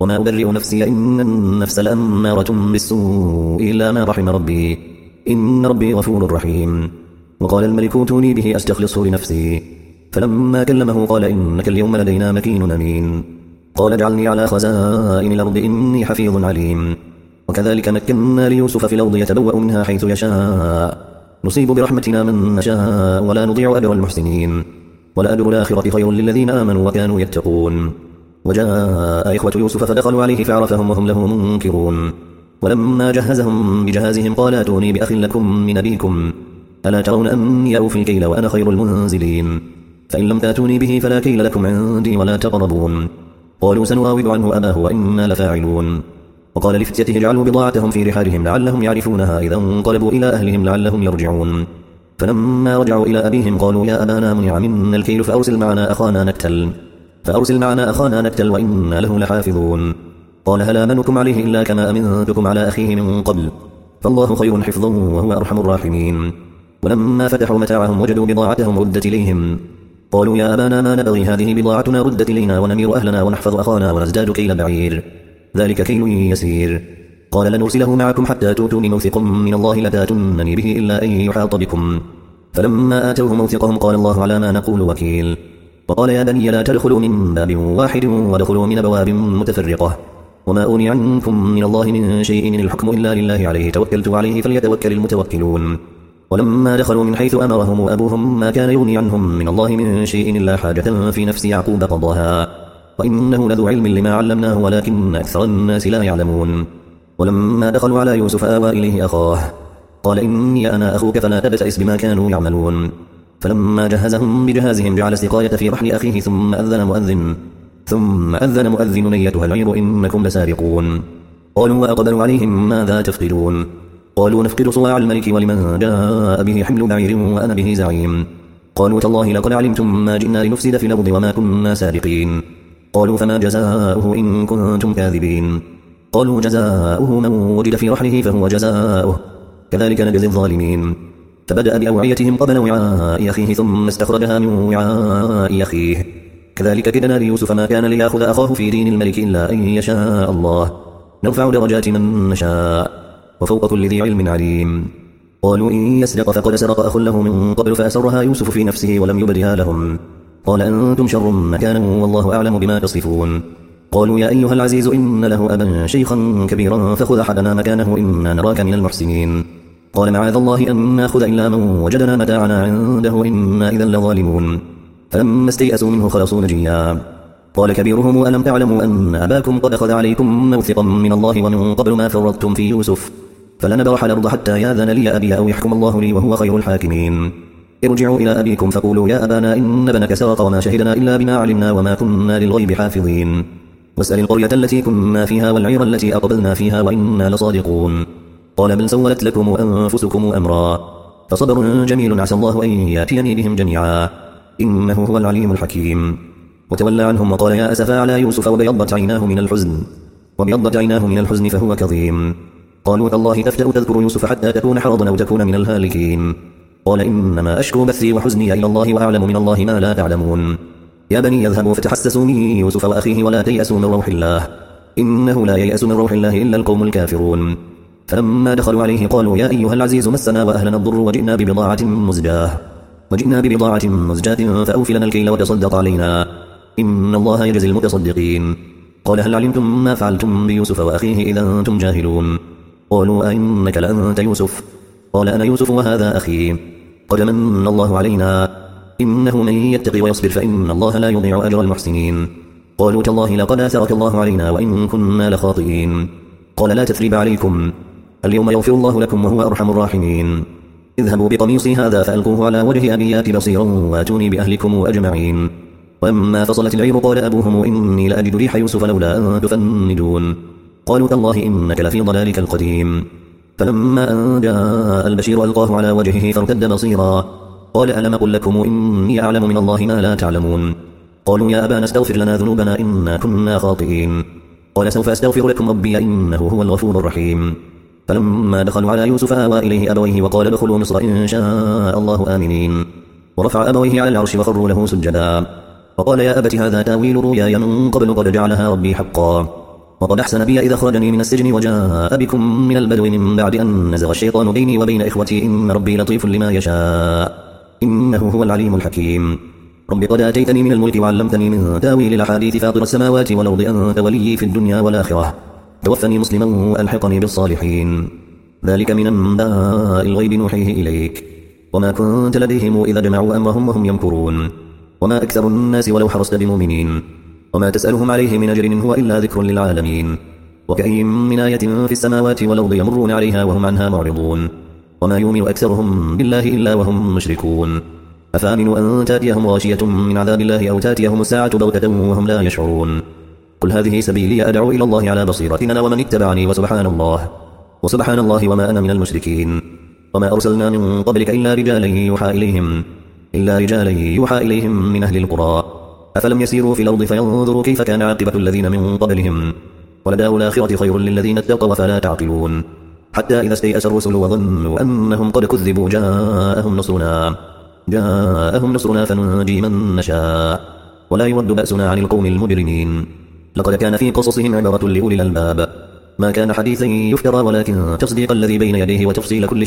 وما أبرئ نفسي إن النفس لأمارة بالسوء إلا ما رحم ربي إن ربي غفور رحيم. وقال الملك ائتوني به أستخلصه لنفسي. فلما كلمه قال إنك اليوم لدينا مكين أمين. قال اجعلني على خزائن الأرض إني حفيظ عليم. وكذلك مكنا ليوسف في الأرض يتبوأ منها حيث يشاء نصيب برحمتنا من نشاء ولا نضيع أجر المحسنين ولأجر الآخرة خير للذين آمنوا وكانوا يتقون. وجاء إخوة يوسف فدخلوا عليه فعرفهم وهم له منكرون. ولما جهزهم بجهازهم قال ائتوني بأخ لكم من أبيكم ألا ترون أني أوفي الكيل وأنا خير المنزلين فإن لم تأتوني به فلا كيل لكم عندي ولا تقربون. قالوا سنراود عنه أباه وإنا لفاعلون. وقال لفتيته اجعلوا بضاعتهم في رحالهم لعلهم يعرفونها إذا انقلبوا إلى أهلهم لعلهم يرجعون. فلما رجعوا إلى أبيهم قالوا يا أبانا منع منا الكيل فأرسل معنا أخانا نكتل وإنا له لحافظون. قال هل آمنكم عليه إلا كما أمنتكم على أخيه من قبل فالله خير حفظا وهو أرحم الراحمين. ولما فتحوا متاعهم وجدوا بضاعتهم ردت إليهم قالوا يا أبانا ما نبغي هذه بضاعتنا ردت إلينا ونمير أهلنا ونحفظ أخانا ونزداد كيل بعير ذلك كيل يسير. قال لنرسله معكم حتى تؤتوني موثق من الله لتاتونني به إلا أن يحاط بكم. فلما آتوه موثقهم قال الله على ما نقول وكيل. وقال يا بني لا تدخلوا من باب واحد وادخلوا من أبواب متفرقة وما أغني عنكم من الله من شيء إن الحكم إلا لله عليه توكلت عليه فليتوكل المتوكلون. ولما دخلوا من حيث أمرهم أبوهم ما كان يغني عنهم من الله من شيء إلا حاجة في نفس يعقوب قضاها وإنه لذو علم لما علمناه ولكن أكثر الناس لا يعلمون. ولما دخلوا على يوسف آوى إليه أخاه قال إني أنا أخوك فلا تبتئس بما كانوا يعملون. فلما جهزهم بجهازهم جعل السقاية في رحل أخيه ثم أذن مؤذن أيتها العير إنكم لسارقون. قالوا وأقبلوا عليهم ماذا تفقدون قالوا نفقد صواع الملك ولمن جاء به حمل بعير وأنا به زعيم. قالوا تالله لقد علمتم ما جئنا لنفسد في الأرض وما كنا سارقين. قالوا فما جزاؤه إن كنتم كاذبين. قالوا جزاؤه من وجد في رحله فهو جزاؤه كذلك نجزي الظالمين. فبدأ بأوعيتهم قبل وعاء أخيه ثم استخرجها من وعاء أخيه كذلك كدنا ليوسف ما كان ليأخذ أخاه في دين الملك إلا أن يشاء الله نرفع درجات من نشاء وفوق كل ذي علم عليم. قالوا إن يسرق فقد سرق أخ له من قبل فأسرها يوسف في نفسه ولم يبدها لهم قال أنتم شر مكانا والله أعلم بما تصفون. قالوا يا أيها العزيز إن له أبا شيخا كبيرا فخذ أحدنا مكانه إنا نراك من المحسنين. قال معاذ الله أن نأخذ إلا من وجدنا متاعنا عنده إنا إذا لظالمون. فلما استيئسوا منه خلصوا نجيا. قال كبيرهم ألم تعلموا أن أباكم قد أخذ عليكم موثقا من الله ومن قبل ما فرطتم في يوسف فلنبرح الأرض حتى ياذن لي أبي أو يحكم الله لي وهو خير الحاكمين. ارجعوا إلى أبيكم فقولوا يا أبانا إن ابنك سرق وما شهدنا إلا بما علمنا وما كنا للغيب حافظين. واسأل القرية التي كنا فيها والعير التي أقبلنا فيها وإنا لصادقون. قال بل سولت لكم أنفسكم أمرا فصبر جميل عسى الله أن يأتيني بهم جميعا إنه هو العليم الحكيم. وتولى عنهم وقال يا أسفا على يوسف وبيضت عيناه من الحزن فهو كظيم. قالوا تالله تفتأ تذكر يوسف حتى تكون حرضا أو تكون من الهالكين. قال إنما أشكو بثي وحزني إلى الله وأعلم من الله ما لا تعلمون. يا بني يذهبوا فتحسسوا من يوسف وأخيه ولا تيأسوا من روح الله إنه لا ييأس من روح الله إلا القوم الكافرون. فلما دخلوا عليه قالوا يا أيها العزيز مسنا وأهلنا الضر وجئنا ببضاعة مزجاة فأوفي لنا الكيل وتصدق علينا إن الله يجزي المتصدقين. قال هل علمتم ما فعلتم بيوسف وأخيه إذا أنتم جاهلون. قالوا أئنك لأنت يوسف قال أنا يوسف وهذا أخي قد من الله علينا إنه من يتقي ويصبر فإن الله لا يضيع أجر المحسنين. قالوا تالله لقد آثرك الله علينا وإن كنا لخاطئين. قال لا تثريب عليكم اليوم يغفر الله لكم وهو أرحم الراحمين. اذهبوا بقميصي هذا فألقوه على وجه أبي يأت بصيرا واتوني بأهلكم أجمعين. وأما فصلت العير قال أبوهم إني لأجد ريح يوسف لولا أن تفندون. قالوا تالله إنك لفي ضلالك القديم. فلما أن جاء البشير ألقاه على وجهه فارتد بصيرا قال ألم أقل لكم إني أعلم من الله ما لا تعلمون. قالوا يا أبانا استغفر لنا ذنوبنا إنا كنا خاطئين. قال سوف أستغفر لكم ربي إنه هو الغفور الرحيم. فلما دخلوا على يوسف آوى إليه أبويه وقال ادخلوا مصر إن شاء الله آمنين. ورفع أبويه على العرش وخروا له سجدا. وقال يا أبت هذا تاويل رؤياي من قبل قد جعلها ربي حقا وقد أحسن بي إذا أخرجني من السجن وجاء بكم من البدو من بعد أن نزغ الشيطان بيني وبين إخوتي إن ربي لطيف لما يشاء إنه هو العليم الحكيم. رب قد آتيتني من الملك وعلمتني من تاويل الأحاديث فاطر السماوات والأرض أنت ولي في الدنيا والآخرة توفني مسلما وألحقني بالصالحين. ذلك من أنباء الغيب نوحيه إليك وما كنت لديهم إذا جمعوا أمرهم وهم يمكرون وما أكثر الناس ولو حرصت بمؤمنين وما تسألهم عليه من أجر هو إلا ذكر للعالمين. وكأي من آية في السماوات والأرض يمرون عليها وهم عنها معرضون وما يؤمن أكثرهم بالله إلا وهم مشركون. أفأمنوا أن تأتيهم غاشية من عذاب الله أو تأتيهم الساعة بغتة وهم لا يشعرون. قل هذه سبيلي أدعو إلى الله على بصيرة أنا ومن اتبعني وسبحان الله وما أنا من المشركين. وما أرسلنا من قبلك إلا رجالا يوحى إليهم من أهل القرى أفلم يسيروا في الأرض فينظروا كيف كان عاقبة الذين من قبلهم ولدار الآخرة خير للذين اتقوا فلا تعقلون. حتى إذا استيأس الرسل وظنوا أنهم قد كذبوا جاءهم نصرنا فننجي من نشاء ولا يرد بأسنا عن القوم المجرمين. لقد كان في قصصهم عبرة لأولي الألباب ما كان حديثا يفترى ولكن تصديق الذي بين يديه وتفصيل كل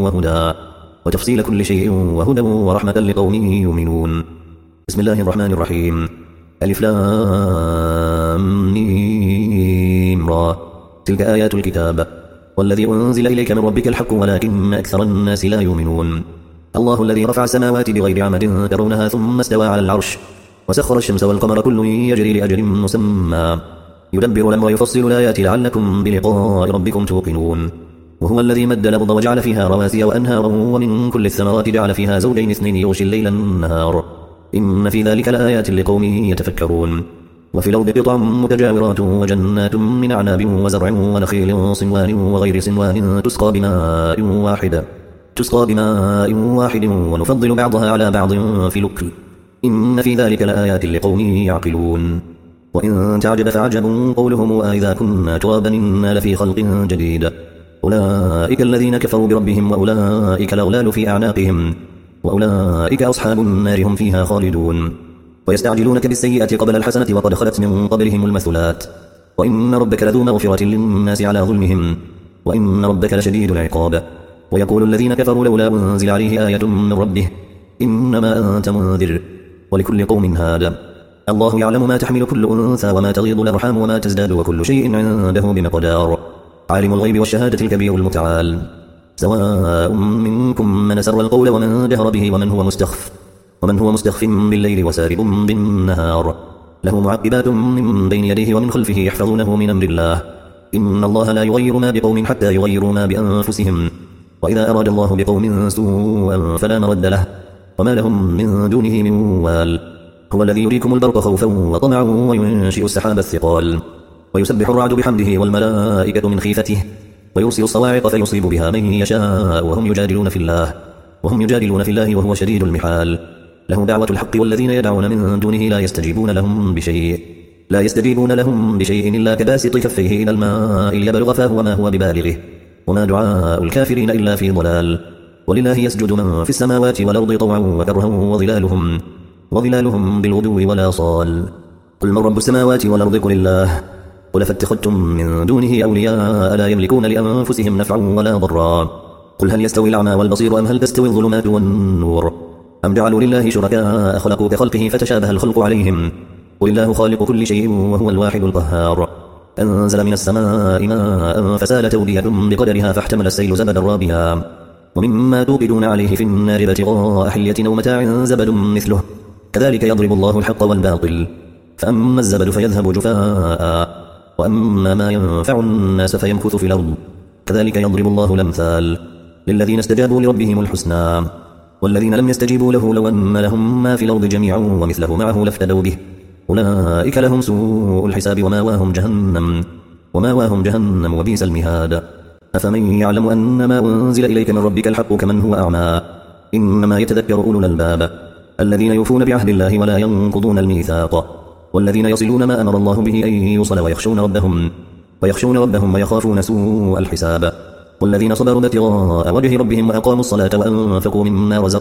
شيء وهدى ورحمة لقوم يؤمنون. بسم الله الرحمن الرحيم. ألف لام ميم را تلك آيات الكتاب والذي أنزل إليك من ربك الحق ولكن أكثر الناس لا يؤمنون. الله الذي رفع السماوات بغير عمد ترونها ثم استوى على العرش وسخر الشمس والقمر كل يجري لأجل مسمى يدبر الأمر ويفصل الآيات لعلكم بلقاء ربكم توقنون. وهو الذي مد الأرض وجعل فيها رواسي وأنهارا ومن كل الثمرات جعل فيها زوجين اثنين يغشي الليل النهار إن في ذلك لآيات لقوم يتفكرون. وفي الأرض قطع متجاورات وجنات من أعناب وزرع ونخيل صنوان وغير صنوان تسقى بماء واحد ونفضل بعضها على بعض في الأكل إن في ذلك لآيات لقوم يعقلون. وإن تعجب فعجب قولهم أإذا كنا ترابا إنا لفي خلق جديد أولئك الذين كفروا بربهم وأولئك الأغلال في أعناقهم وأولئك أصحاب النار هم فيها خالدون. ويستعجلونك بالسيئة قبل الحسنة وقد خلت من قبلهم المثلات وإن ربك لذو مغفرة للناس على ظلمهم وإن ربك لشديد العقاب. ويقول الذين كفروا لولا أنزل عليه آية من ربه إنما أنت منذر ولكل قوم هاد. الله يعلم ما تحمل كل أنثى وما تغيض الأرحام وما تزداد وكل شيء عنده بمقدار. عالم الغيب والشهادة الكبير المتعال. سواء منكم من سر القول ومن جهر به ومن هو مستخف بالليل وسارب بالنهار له معقبات من بين يديه ومن خلفه يحفظونه من أمر الله إن الله لا يغير ما بقوم حتى يغيروا ما بأنفسهم وإذا أراد الله بقوم سوءا فلا مرد له وما لهم من دونه من وال. هو الذي يريكم البرق خوفا وطمعا وينشئ السحاب الثقال ويسبح الرعد بحمده والملائكة من خيفته ويرسل الصواعق فيصيب بها من يشاء وهم يجادلون في الله وهو شديد المحال. له دعوة الحق والذين يدعون من دونه لا يستجيبون لهم بشيء إلا كباسط كفيه إلى الماء ليبلغ فاه وما هو ببالغه وما دعاء الكافرين إلا في ضلال. ولله يسجد من في السماوات والأرض طوعا وكرها وظلالهم بالغدو والآصال. قل من رب السماوات والأرض قل الله قل فاتخذتم من دونه أولياء لا يملكون لأنفسهم نفعا ولا ضرا. قل هل يستوي الأعمى والبصير أم هل تستوي الظلمات والنور أم جعلوا لله شركاء خلقوا كخلقه فتشابه الخلق عليهم قل الله خالق كل شيء وهو الواحد القهار. أنزل من السماء ماء فسالت أودية بقدرها فاحتمل السيل زبدا رابيا ومما توقدون عليه في النار ابتغاء حلية أو متاع زبد مثله كذلك يضرب الله الحق والباطل فأما الزبد فيذهب جفاء وأما ما ينفع الناس فيمكث في الأرض كذلك يضرب الله الأمثال للذين استجابوا لربهم الحسنى والذين لم يستجيبوا له لو أن لهم ما في الأرض جميعا ومثله معه لافتدوا به أولئك لهم سوء الحساب وماواهم جهنم وبئس المهاد. أفمن يعلم أن ما أنزل إليك من ربك الحق كمن هو أعمى إنما يتذكر أولو الألباب الذين يوفون بعهد الله ولا ينقضون الميثاق والذين يصلون ما أمر الله به أن يوصل ويخشون ربهم ويخافون سوء الحساب والذين صبروا ابتغاء وجه ربهم وأقاموا الصلاة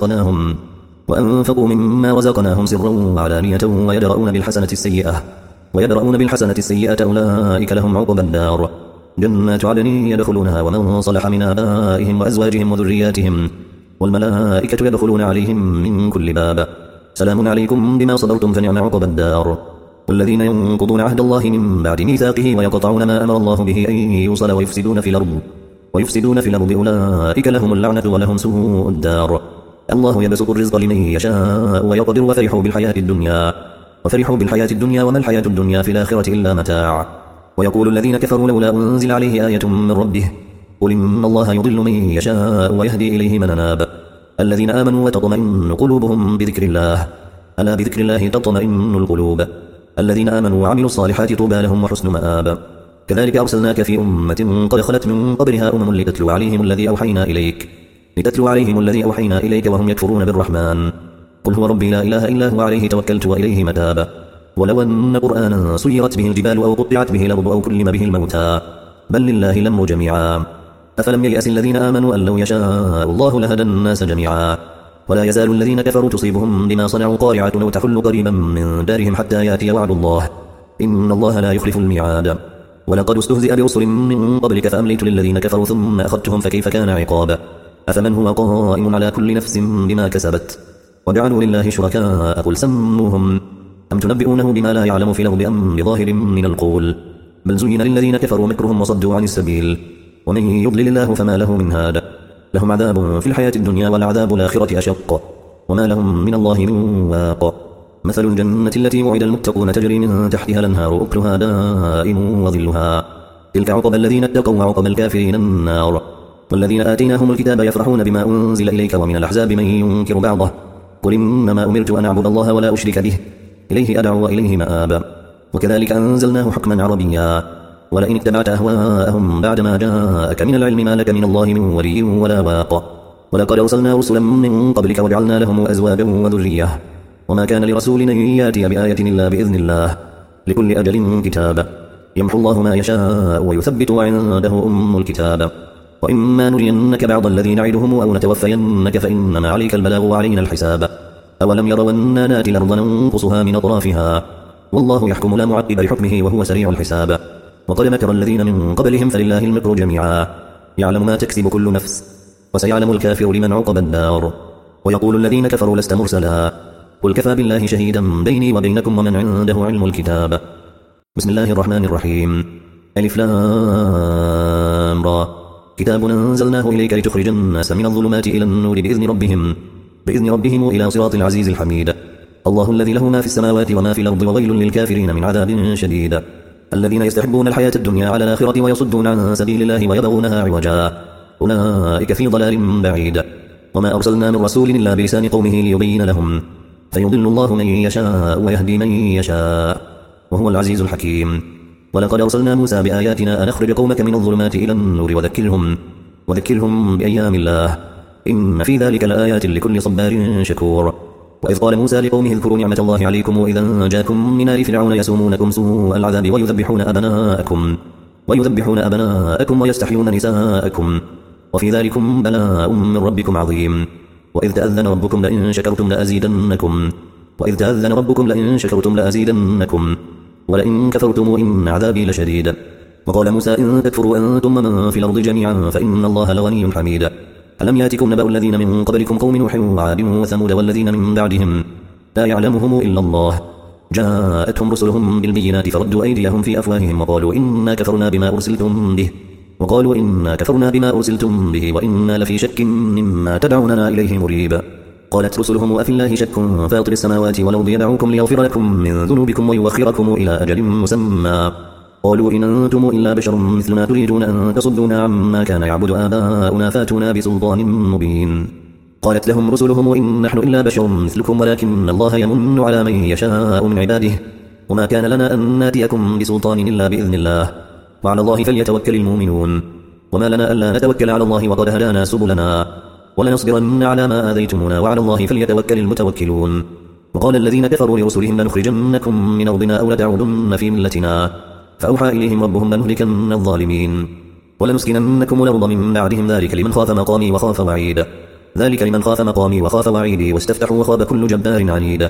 وأنفقوا مما رزقناهم سرا وعلانية ويدرؤون بالحسنة السيئة ويدرؤون بالحسنة السيئة أولئك لهم عقبى الدار جنات عدن يدخلونها ومن صلح من آبائهم وأزواجهم وذرياتهم والملائكة يدخلون عليهم من كل باب سلام عليكم بما صبرتم فنعم عقبى الدار والذين ينقضون عهد الله من بعد ميثاقه ويقطعون ما أمر الله به أن يوصل ويفسدون في الأرض أولئك لهم اللعنة ولهم سوء الدار الله يبسط الرزق لمن يشاء ويقدر وفرحوا بالحياة الدنيا وما الحياة الدنيا في الآخرة إلا متاع ويقول الذين كفروا لولا أنزل عليه آية من ربه قل إن الله يضل من يشاء ويهدي إليه من أناب الذين آمنوا وتطمئن قلوبهم بذكر الله ألا بذكر الله تطمئن القلوب الذين آمنوا وعملوا الصالحات طوبى لهم وحسن مآب كذلك أرسلناك في أمة قد خلت من قبلها أمم لتتلو عليهم الذي أوحينا إليك وهم يكفرون بالرحمن قل هو ربي لا إله إلا هو عليه توكلت وإليه متاب ولو أن قرآنا سيرت به الجبال أو قطعت به الأرض أو كلم به الموتى بل لله الأمر جميعا أفلم ييأس الذين آمنوا أن لو يشاء الله لهدى الناس جميعا ولا يزال الذين كفروا تصيبهم بما صنعوا قارعة أو تحل قريبا من دارهم حتى يأتي وعد الله إن الله لا يخلف الميعاد ولقد استهزئ برسل من قبلك فأمليت للذين كفروا ثم أخذتهم فكيف كان عقاب أفمن هو قائم على كل نفس بما كسبت وجعلوا لله شركاء قل سموهم أم تنبئونه بما لا يعلم في الأرض أم بظاهر من القول بل زين للذين كفروا مكرهم وصدوا عن السبيل ومن يضلل الله فما له من هاد لهم عذاب في الحياة الدنيا والعذاب الآخرة أشق وما لهم من الله من واق مثل الجنة التي وعد المتقون تجري من تحتها الأنهار أكلها دائم وظلها تلك عقبى الذين اتقوا وعقبى الكافرين النار والذين آتيناهم الكتاب يفرحون بما أنزل إليك ومن الأحزاب من ينكر بعضه قل إنما أمرت أن أعبد الله ولا أشرك به إليه أدعو وإليه مآب وكذلك أنزلناه حكما عربيا ولئن اتبعت أهواءهم بعدما جاءك من العلم ما لك من الله من ولي ولا واق ولقد أرسلنا رسلا من قبلك وجعلنا لهم أزواجا وذرية وما كان لرسول أن يأتي بآية إلا بإذن الله لكل أجل كتاب يمحو الله ما يشاء ويثبت وعنده أم الكتاب وإما نرينك بعض الذي نعدهم أو نتوفينك فإنما عليك البلاغ وعلينا الحساب أولم يروا أنا ناتي الأرض ننقصها من أطرافها والله يحكم لا معقب لحكمه وهو سريع الحساب وقد مكر الذين من قبلهم فلله المكر جميعا يعلم ما تكسب كل نفس وسيعلم الكافر لمن عقب الدار ويقول الذين كفروا لست مرسلا قل كفى بالله شهيدا بيني وبينكم ومن عنده علم الكتاب بسم الله الرحمن الرحيم ألف لام را كتاب أنزلناه إليك لتخرج الناس من الظلمات إلى النور بإذن ربهم إلى صراط العزيز الحميد الله الذي له ما في السماوات وما في الأرض وويل للكافرين من عذاب شديد الذين يستحبون الحياة الدنيا على الآخرة ويصدون عن سبيل الله ويبغونها عوجا أولئك في ضلال بعيد وما أرسلنا من رسول إلا بلسان قومه ليبين لهم فيضل الله من يشاء ويهدي من يشاء وهو العزيز الحكيم ولقد أرسلنا موسى بآياتنا أن أخرج قومك من الظلمات إلى النور وذكرهم بأيام الله إن في ذلك لآيات لكل صبار شكور وإذ قال موسى لقومه اذكروا نعمة الله عليكم وإذا جاءكم من آل فرعون يسومونكم سوء العذاب ويذبحون أبناءكم ويستحيون نساءكم وفي ذلكم بلاء من ربكم عظيم وإذ تأذن ربكم لئن شكرتم لأزيدنكم ولئن كفرتم إن عذابي لشديد وقال موسى إن تكفروا أنتم من في الأرض جميعا فإن الله لغني حميد ألم يأتكم نبأ الذين من قبلكم قوم نوح وعاد وثمود والذين من بعدهم لا يعلمهم إلا الله جاءتهم رسلهم بالبينات فردوا أيديهم في أفواههم وقالوا إنا كفرنا بما أرسلتم به وإنا لفي شك مما تدعوننا إليه مريب قالت رسلهم أفي الله شك فاطر السماوات والأرض يدعوكم ليغفر لكم من ذنوبكم ويؤخركم إلى أجل مسمى قالوا إن أنتم إلا بشر مثلنا تريدون أن تصدونا عما كان يعبد آباؤنا فاتونا بسلطان مبين قالت لهم رسلهم إن نحن إلا بشر مثلكم ولكن الله يمن على من يشاء من عباده وما كان لنا أن ناتيكم بسلطان إلا بإذن الله وعلى الله فليتوكل المؤمنون وما لنا ألا نتوكل على الله وقد هدانا سبلنا ولنصبرن على ما آذيتمونا وعلى الله فليتوكل المتوكلون وقال الذين كفروا لرسلهم لنخرجنكم من أرضنا أو لتعودن في ملتنا فأوحى إليهم ربهم لنهلكن الظالمين ولنسكننكم الأرض من بعدهم ذلك لمن خاف مقامي وخاف وعيد واستفتحوا وخاب كل جبار عنيد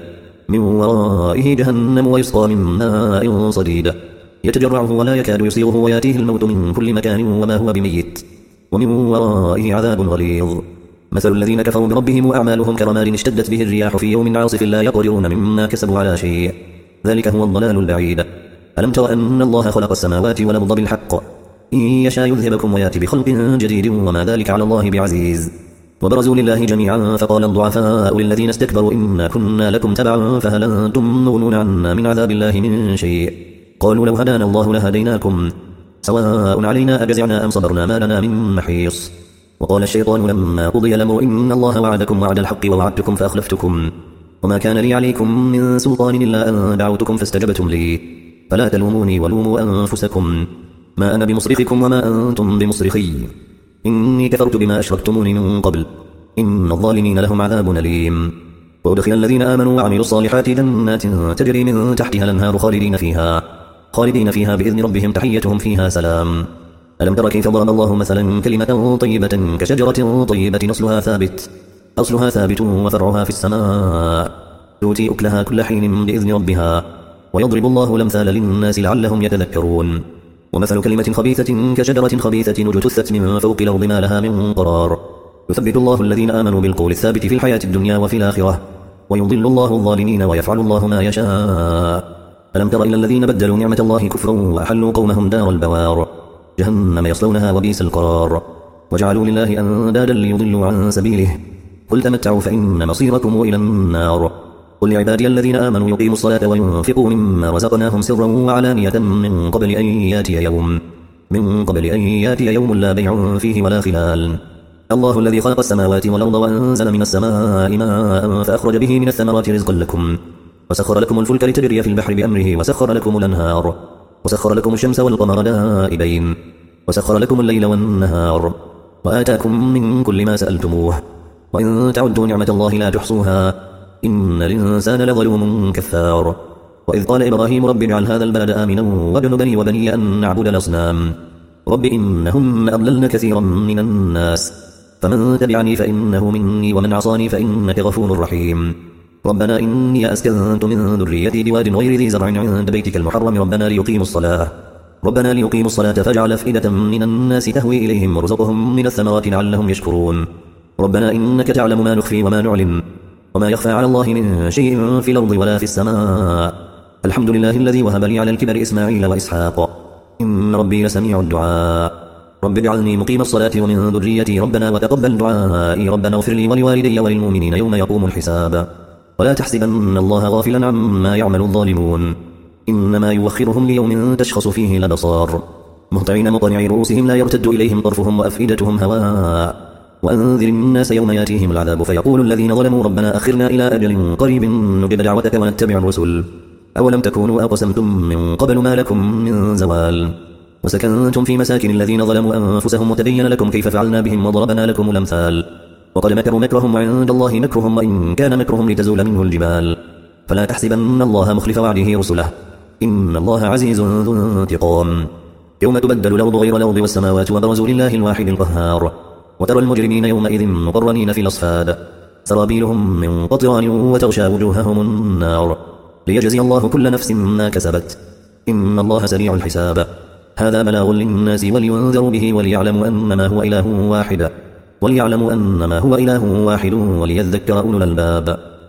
من ورائه جهنم ويسقى من ماء صديد يتجرعه ولا يكاد يصيغه وياتيه الموت من كل مكان وما هو بميت ومن ورائه عذاب غليظ مثل الذين كفروا بربهم وأعمالهم كرماد اشتدت به الرياح في يوم عاصف لا يقدرون مما كسبوا على شيء ذلك هو الضلال البعيد ألم تر أن الله خلق السماوات والأرض بالحق إن يشاء يذهبكم ويأتي بخلق جديد وما ذلك على الله بعزيز وبرزوا لله جميعا فقال الضعفاء للذين استكبروا إنا كنا لكم تبعا فهل أنتم مغنون عنا من عذاب الله من شيء قالوا لو هدانا الله لهديناكم سواء علينا أجزعنا أم صبرنا ما لنا من محيص وقال الشيطان لما قضي الأمر إن الله وعدكم وعد الحق ووعدتكم فأخلفتكم وما كان لي عليكم من سلطان إلا أن دعوتكم فاستجبتم لي فلا تلوموني ولوموا أنفسكم ما أنا بمصرخكم وما أنتم بمصرخي إني كفرت بما أشركتموني من قبل إن الظالمين لهم عذاب أليم وأدخل الذين آمنوا وعملوا الصالحات جنات تجري من تحتها الأنهار خالدين فيها بإذن ربهم تحيتهم فيها سلام ألم تر كيف ضرب الله مثلا كلمة طيبة كشجرة طيبة أصلها ثابت وفرعها في السماء تؤتي أكلها كل حين بإذن ربها ويضرب الله الأمثال للناس لعلهم يتذكرون ومثل كلمة خبيثة كشجرة خبيثة اجتثت من فوق الأرض ما لها من قرار يثبت الله الذين آمنوا بالقول الثابت في الحياة الدنيا وفي الآخرة ويضل الله الظالمين ويفعل الله ما يشاء ألم تر إلى الذين بدلوا نعمة الله كفرا وأحلوا قومهم دار البوار جهنم يصلونها وبئس القرار وجعلوا لله أندادا ليضلوا عن سبيله قل تمتعوا فإن مصيركم إلى النار قل لعبادي الذين آمنوا يقيموا الصلاة وينفقوا مما رزقناهم سرا وعلانية من قبل أن ياتي يوم لا بيع فيه ولا خلال الله الذي خلق السماوات والأرض وأنزل من السماء ماء فأخرج به من الثمرات رزقا لكم وسخر لكم الفلك لتجري في البحر بأمره وسخر لكم الأنهار وسخر لكم الشمس والقمر دائبين وسخر لكم الليل والنهار وآتاكم من كل ما سألتموه وإن تعدوا نعمة الله لا تحصوها إن الإنسان لظلوم كفار وإذ قال إبراهيم رب اجعل هذا البلد آمنا واجنبني وبني أن نعبد الأصنام رب إنهن أضللن كثيرا من الناس فمن تبعني فإنه مني ومن عصاني فإنك غفور رحيم ربنا إني أسكنت من ذريتي بواد غير ذي زرع عند بيتك المحرم ربنا ليقيموا الصلاة فاجعل أفئدة من الناس تهوي إليهم وارزقهم من الثمرات لعلهم يشكرون ربنا إنك تعلم ما نخفي وما نعلن وما يخفى على الله من شيء في الأرض ولا في السماء الحمد لله الذي وهب لي على الكبر إسماعيل وإسحاق إن ربي لسميع الدعاء رب اجعلني مقيم الصلاة ومن ذريتي ربنا وتقبل دعائي ربنا اغفر لي ولوالدي وللمؤمنين يوم يقوم الحساب ولا تحسبن الله غافلا عما يعمل الظالمون إنما يوخرهم ليوم تشخص فيه الأبصار مهطعين مقنعي رؤوسهم لا يرتد إليهم طرفهم وأفئدتهم هواء وأنذر الناس يوم ياتيهم العذاب فيقول الذين ظلموا ربنا أخرنا إلى أجل قريب نجب دعوتك ونتبع الرسل أولم تكونوا أقسمتم من قبل ما لكم من زوال وسكنتم في مساكن الذين ظلموا أنفسهم وتبين لكم كيف فعلنا بهم وضربنا لكم الأمثال وقد مكروا مكرهم وعند الله مكرهم وإن كان مكرهم لتزول منه الجبال فلا تحسبن الله مخلف وعده رسله إن الله عزيز ذو انتقام يوم تبدل الأرض غير الأرض والسماوات وبرزوا لله الواحد القهار وترى المجرمين يومئذ مقرنين في الأصفاد سرابيلهم من قطران وتغشى وجوههم النار ليجزي الله كل نفس ما كسبت إن الله سريع الحساب هذا بلاغ للناس ولينذروا به وليعلموا أنما هو إله واحد وليذكر أولو الألباب